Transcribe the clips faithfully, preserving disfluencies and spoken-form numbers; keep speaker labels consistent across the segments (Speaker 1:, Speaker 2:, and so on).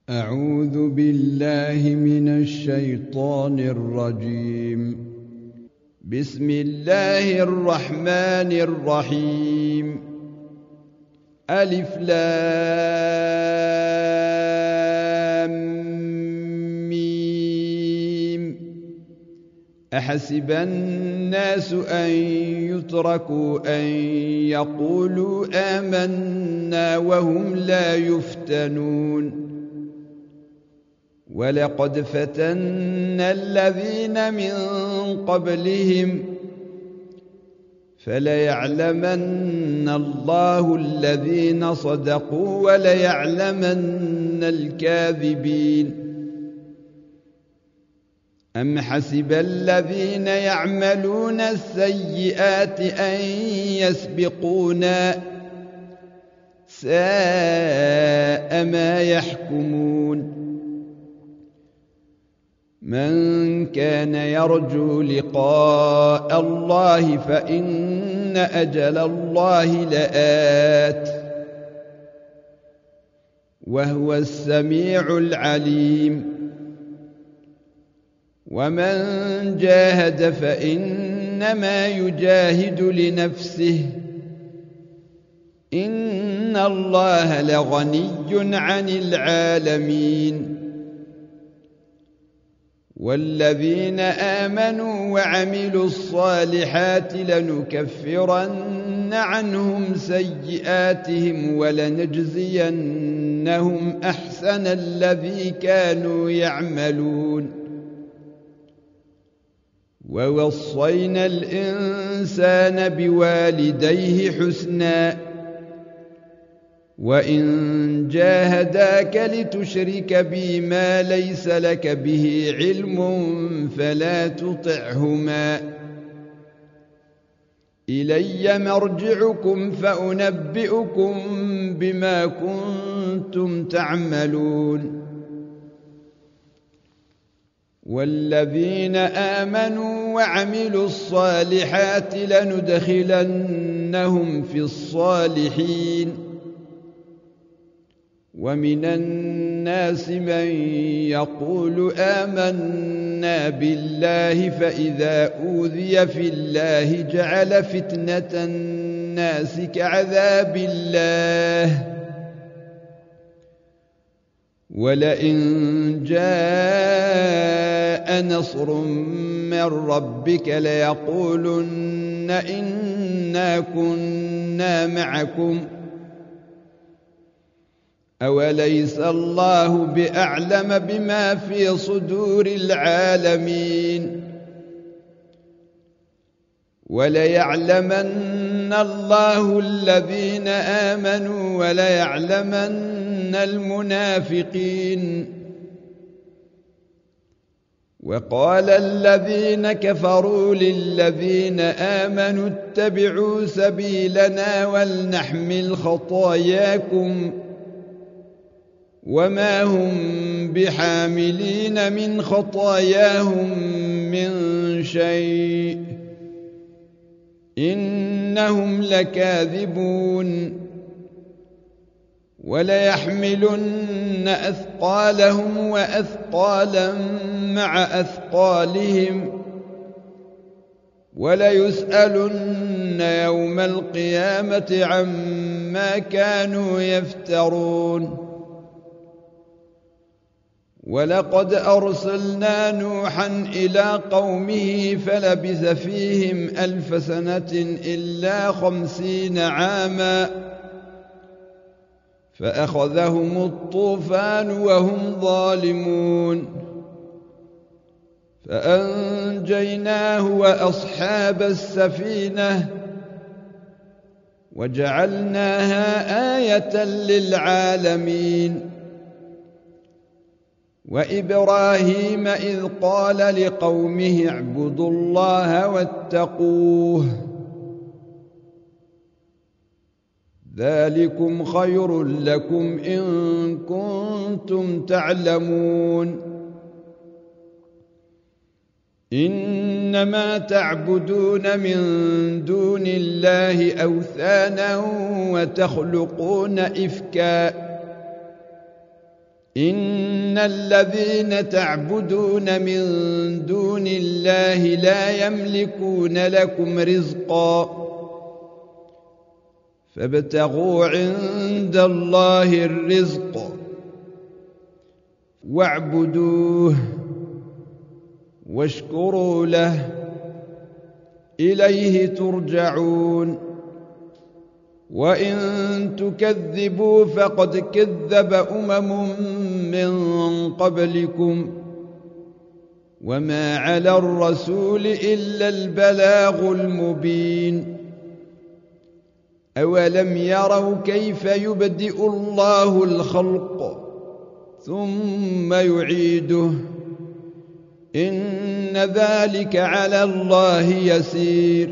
Speaker 1: أعوذ بالله من الشيطان الرجيم. بسم الله الرحمن الرحيم. ألف لام ميم. أحسب الناس أن يتركوا أن يقولوا آمنا وهم لا يفتنون. ولقد فتنا الذين من قبلهم فليعلمن الله الذين صدقوا وليعلمن الكاذبين. أم حسب الذين يعملون السيئات أن يسبقونا ساء ما يحكمون. من كان يرجو لقاء الله فإن أجل الله لآت وهو السميع العليم. ومن جاهد فإنما يجاهد لنفسه إن الله لغني عن العالمين. والذين آمنوا وعملوا الصالحات لنكفرن عنهم سيئاتهم ولنجزينهم أحسن الذي كانوا يعملون. ووصينا الإنسان بوالديه حسنا وإن جاهداك لتشرك بي ما ليس لك به علم فلا تطعهما. إلي مرجعكم فأنبئكم بما كنتم تعملون. والذين آمنوا وعملوا الصالحات لندخلنهم في الصالحين. ومن الناس من يقول آمنا بالله فإذا أوذي في الله جعل فتنة الناس كعذاب الله ولئن جاء نصر من ربك ليقولن إنا كنا معكم أوليس الله بأعلم بما في صدور العالمين. وليعلمن الله الذين آمنوا وليعلمن المنافقين. وقال الذين كفروا للذين آمنوا اتبعوا سبيلنا ولنحمل خطاياكم وما هم بحاملين من خطاياهم من شيء إنهم لكاذبون. وليحملن أثقالهم وأثقالا مع أثقالهم وليسألن يوم القيامة عما كانوا يفترون. ولقد أرسلنا نوحا إلى قومه فلبث فيهم ألف سنة إلا خمسين عاما فأخذهم الطوفان وهم ظالمون فأنجيناه وأصحاب السفينة وجعلناها آية للعالمين. وإبراهيم إذ قال لقومه اعبدوا الله واتقوه ذلكم خير لكم إن كنتم تعلمون. إنما تعبدون من دون الله أوثانا وتخلقون إفكا إن إن الذين تعبدون من دون الله لا يملكون لكم رزقا فابتغوا عند الله الرزق واعبدوه واشكروا له إليه ترجعون وإن تكذبوا فقد كذب أمم من قبلكم وما على الرسول إلا البلاغ المبين أولم يروا كيف يبدئ الله الخلق ثم يعيده إن ذلك على الله يسير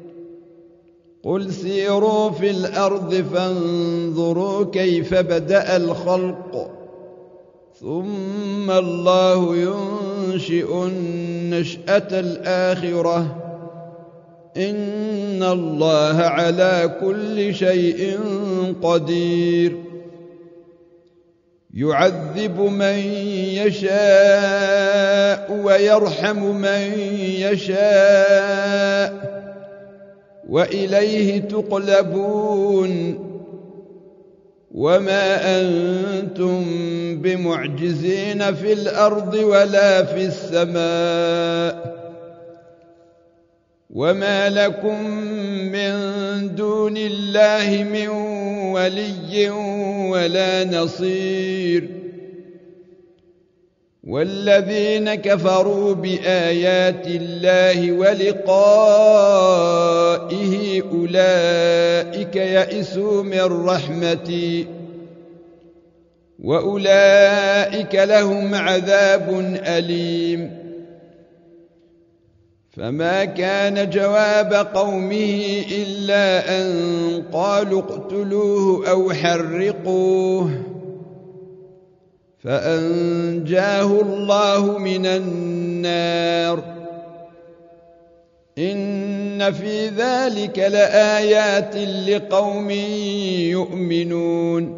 Speaker 1: قل سيروا في الأرض فانظروا كيف بدأ الخلق ثم الله ينشئ النشأة الآخرة إن الله على كل شيء قدير يعذب من يشاء ويرحم من يشاء وإليه تقلبون وما أنتم بمعجزين في الأرض ولا في السماء وما لكم من دون الله من ولي ولا نصير والذين كفروا بآيات الله ولقائه أولئك يئسوا من رحمتي وأولئك لهم عذاب أليم فما كان جواب قومه إلا أن قالوا اقتلوه أو حرقوه فأنجاه الله من النار إن في ذلك لآيات لقوم يؤمنون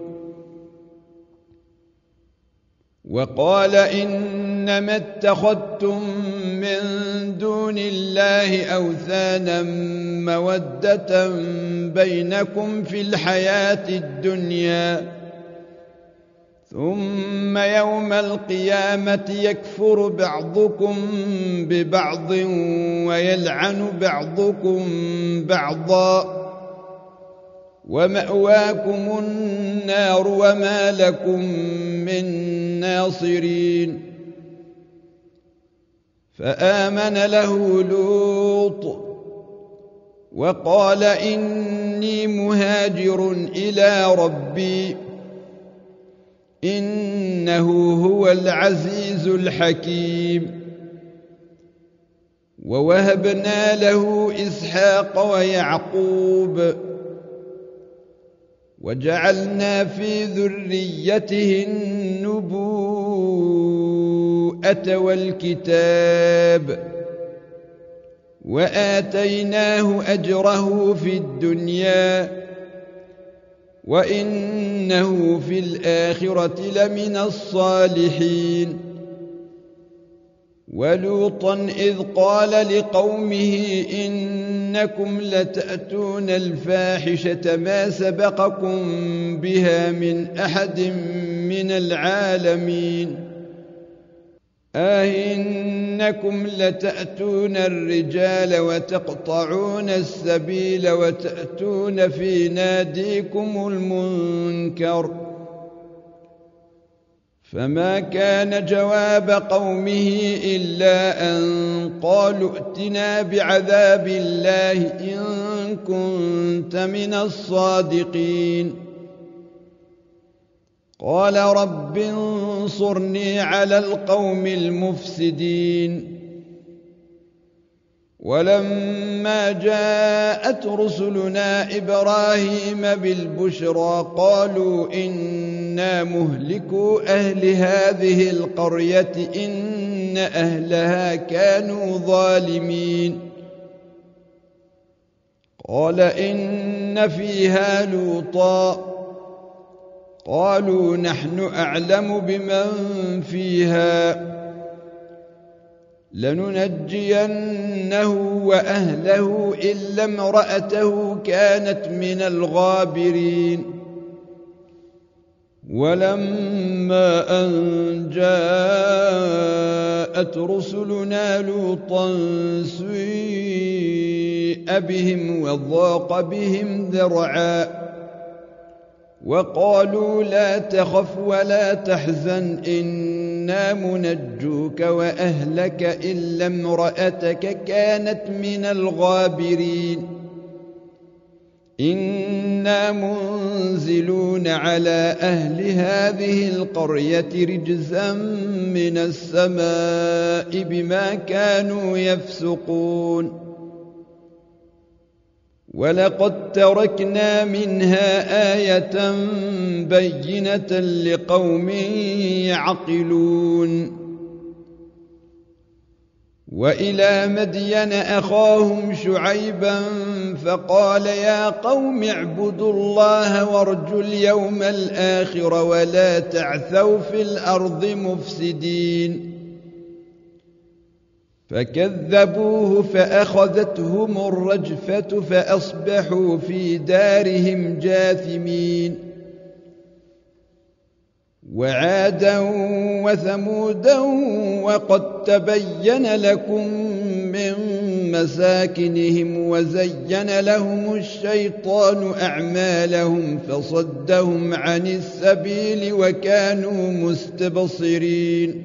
Speaker 1: وقال إنما اتخذتم من دون الله أوثانا مودة بينكم في الحياة الدنيا ثم يوم القيامة يكفر بعضكم ببعض ويلعن بعضكم بعضا ومأواكم النار وما لكم من ناصرين فآمن له لوط وقال إني مهاجر إلى ربي إنه هو العزيز الحكيم ووهبنا له إسحاق ويعقوب وجعلنا في ذريته النبوءة والكتاب وآتيناه أجره في الدنيا وإنه في الآخرة لمن الصالحين ولوطا إذ قال لقومه إنكم لتأتون الفاحشة ما سبقكم بها من أحد من العالمين أئنكم لتأتون الرجال وتقطعون السبيل وتأتون في ناديكم المنكر فما كان جواب قومه إلا أن قالوا ائتنا بعذاب الله إن كنت من الصادقين قال رب انصرني على القوم المفسدين ولما جاءت رسلنا إبراهيم بالبشرى قالوا إنا مهلكو أهل هذه القرية إن أهلها كانوا ظالمين قال إن فيها لوطا قالوا نحن أعلم بمن فيها لننجينه وأهله إلا امرأته كانت من الغابرين ولما أن جاءت رسلنا لوطا سيء بهم وضاق بهم ذرعا وقالوا لا تخف ولا تحزن إنا منجوك وأهلك إلا امرأتك كانت من الغابرين إنا منزلون على أهل هذه القرية رجزا من السماء بما كانوا يفسقون ولقد تركنا منها آية بينة لقوم يعقلون وإلى مدين أخاهم شعيبا فقال يا قوم اعبدوا الله وارجوا اليوم الآخر ولا تعثوا في الأرض مفسدين فكذبوه فأخذتهم الرجفة فأصبحوا في دارهم جاثمين وعادا وثمودا وقد تبين لكم من مساكنهم وزين لهم الشيطان أعمالهم فصدهم عن السبيل وكانوا مستبصرين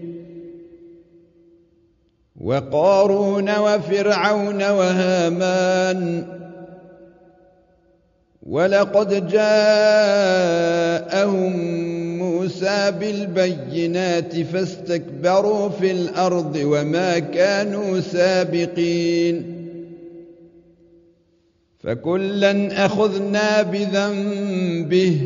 Speaker 1: وقارون وفرعون وهامان ولقد جاءهم موسى بالبينات فاستكبروا في الأرض وما كانوا سابقين فكلا أخذنا بذنبه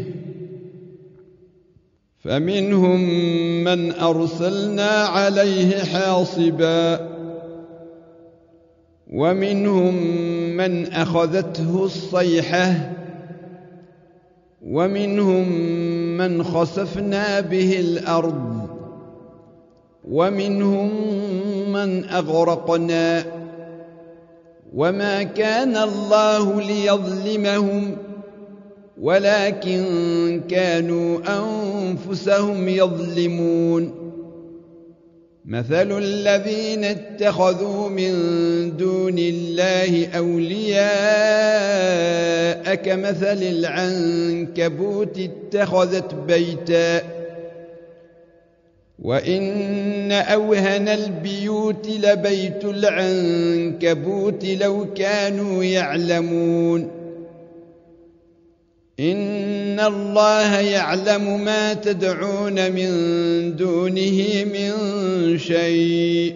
Speaker 1: فمنهم من أرسلنا عليه حاصبا ومنهم من أخذته الصيحة ومنهم من خسفنا به الأرض ومنهم من أغرقنا وما كان الله ليظلمهم ولكن كانوا أنفسهم يظلمون مثل الذين اتخذوا من دون الله أولياء كمثل العنكبوت اتخذت بيتا وإن أوهن البيوت لبيت العنكبوت لو كانوا يعلمون إن الله يعلم ما تدعون من دونه من شيء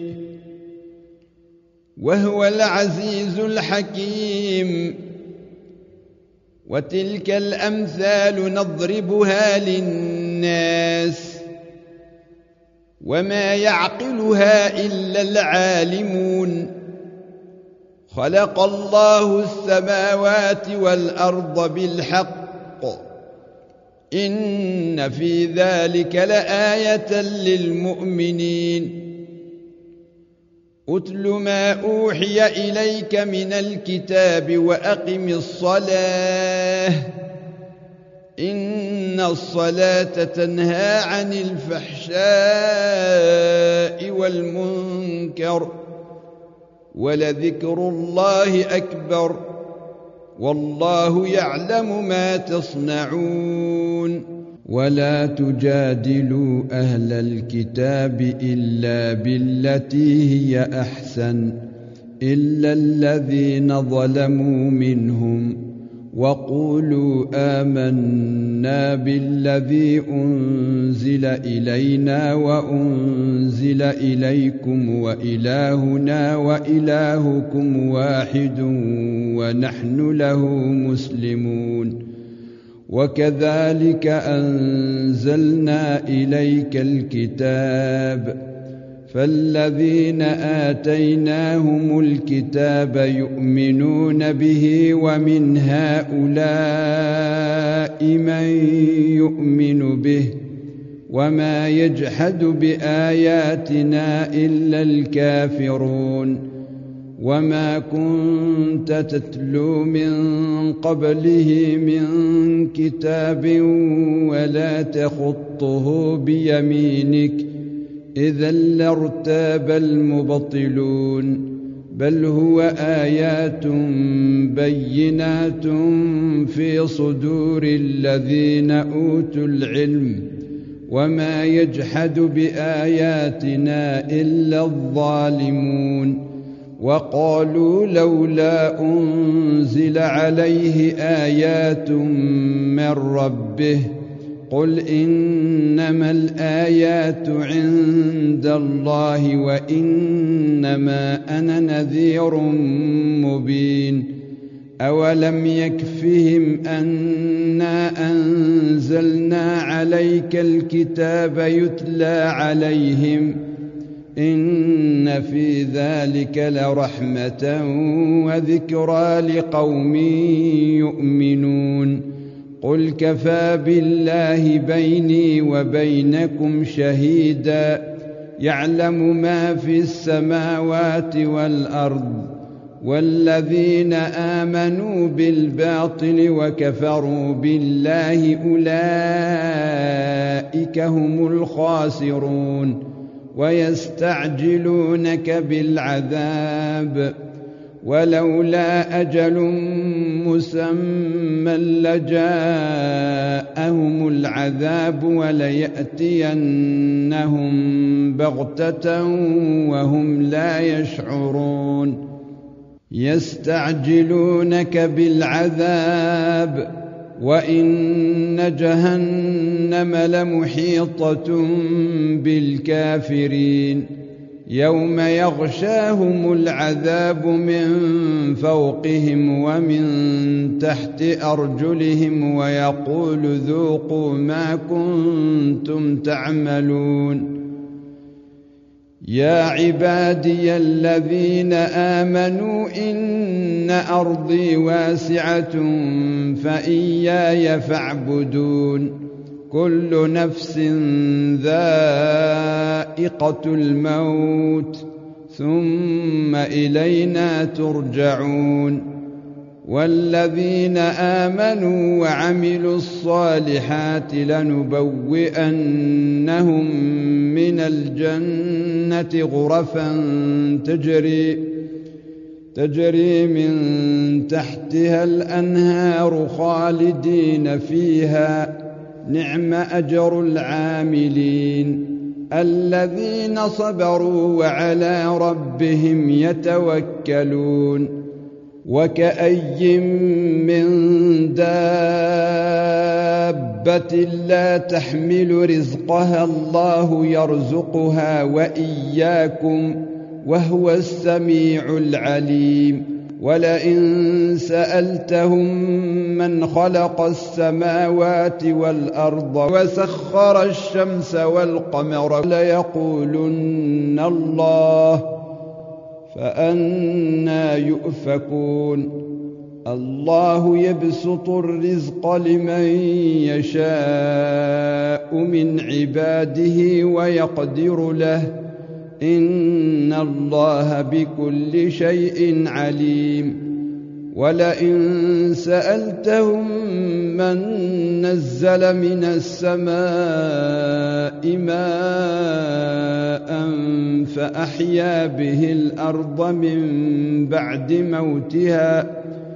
Speaker 1: وهو العزيز الحكيم وتلك الأمثال نضربها للناس وما يعقلها إلا العالمون خلق الله السماوات والأرض بالحق إن في ذلك لآية للمؤمنين أتل ما أوحي إليك من الكتاب وأقم الصلاة إن الصلاة تنهى عن الفحشاء والمنكر ولذكر الله أكبر والله يعلم ما تصنعون ولا تجادلوا أهل الكتاب إلا بالتي هي أحسن إلا الذين ظلموا منهم وقولوا آمنا بالذي أنزل إلينا وأنزل إليكم وإلهنا وإلهكم واحد ونحن له مسلمون وكذلك أنزلنا إليك الكتاب فالذين آتيناهم الكتاب يؤمنون به ومن هؤلاء من يؤمن به وما يجحد بآياتنا إلا الكافرون وما كنت تتلو من قبله من كتاب ولا تخطه بيمينك إذا لارتاب المبطلون بل هو آيات بينات في صدور الذين أوتوا العلم وما يجحد بآياتنا إلا الظالمون وقالوا لولا أنزل عليه آيات من ربه قل إنما الآيات عند الله وإنما أنا نذير مبين أولم يكفهم أنا أنزلنا عليك الكتاب يتلى عليهم إن في ذلك لرحمة وذكرى لقوم يؤمنون قل كفى بالله بيني وبينكم شهيدا يعلم ما في السماوات والأرض والذين آمنوا بالباطل وكفروا بالله أولئك هم الخاسرون ويستعجلونك بالعذاب ولولا أجل مسمى لجاءهم العذاب وليأتينهم بغتة وهم لا يشعرون يستعجلونك بالعذاب وإن جهنم لمحيطة بالكافرين يوم يغشاهم العذاب من فوقهم ومن تحت أرجلهم ويقول ذوقوا ما كنتم تعملون يا عبادي الذين آمنوا إن أرضي واسعة فإياي فاعبدون كل نفس ذائقة الموت ثم إلينا ترجعون والذين آمنوا وعملوا الصالحات لنبوئنهم من الجنة غرفا تجري تجري من تحتها الأنهار خالدين فيها نعم أجر العاملين الذين صبروا وعلى ربهم يتوكلون وكأي من دابة لا تحمل رزقها الله يرزقها وإياكم وهو السميع العليم ولئن سألتهم من خلق السماوات والأرض وسخر الشمس والقمر ليقولن الله فأنى يؤفكون الله يبسط الرزق لمن يشاء من عباده ويقدر له إن الله بكل شيء عليم ولئن سألتهم من نزل من السماء ماء فأحيا به الأرض من بعد موتها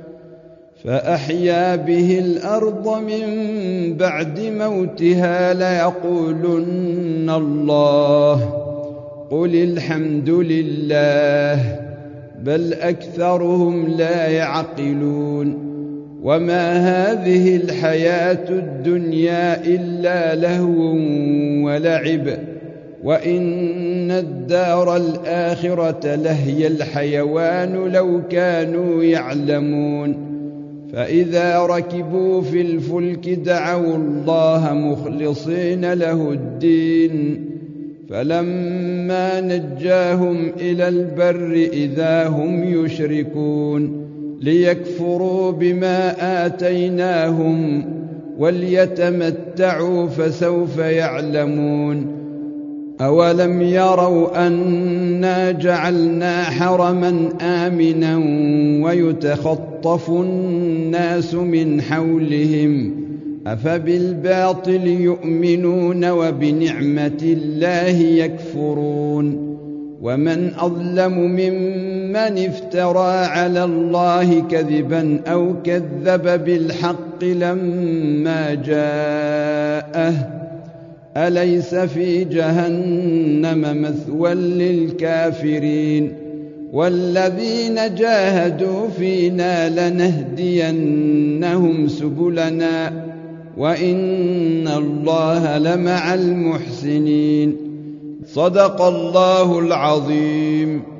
Speaker 1: فأحيا به الأرض من بعد موتها ليقولن الله قل الحمد لله بل أكثرهم لا يعقلون وما هذه الحياة الدنيا إلا لهو ولعب وإن الدار الآخرة لهي الحيوان لو كانوا يعلمون فإذا ركبوا في الفلك دعوا الله مخلصين له الدين فلما نجاهم إلى البر إذا هم يشركون ليكفروا بما آتيناهم وليتمتعوا فسوف يعلمون أولم يروا أنا جعلنا حرما آمنا ويتخطف الناس من حولهم أفبالباطل يؤمنون وبنعمة الله يكفرون ومن أظلم ممن افترى على الله كذبا أو كذب بالحق لما جاءه أليس في جهنم مثوى للكافرين والذين جاهدوا فينا لنهدينهم سبلنا وإن الله لمع المحسنين صدق الله العظيم.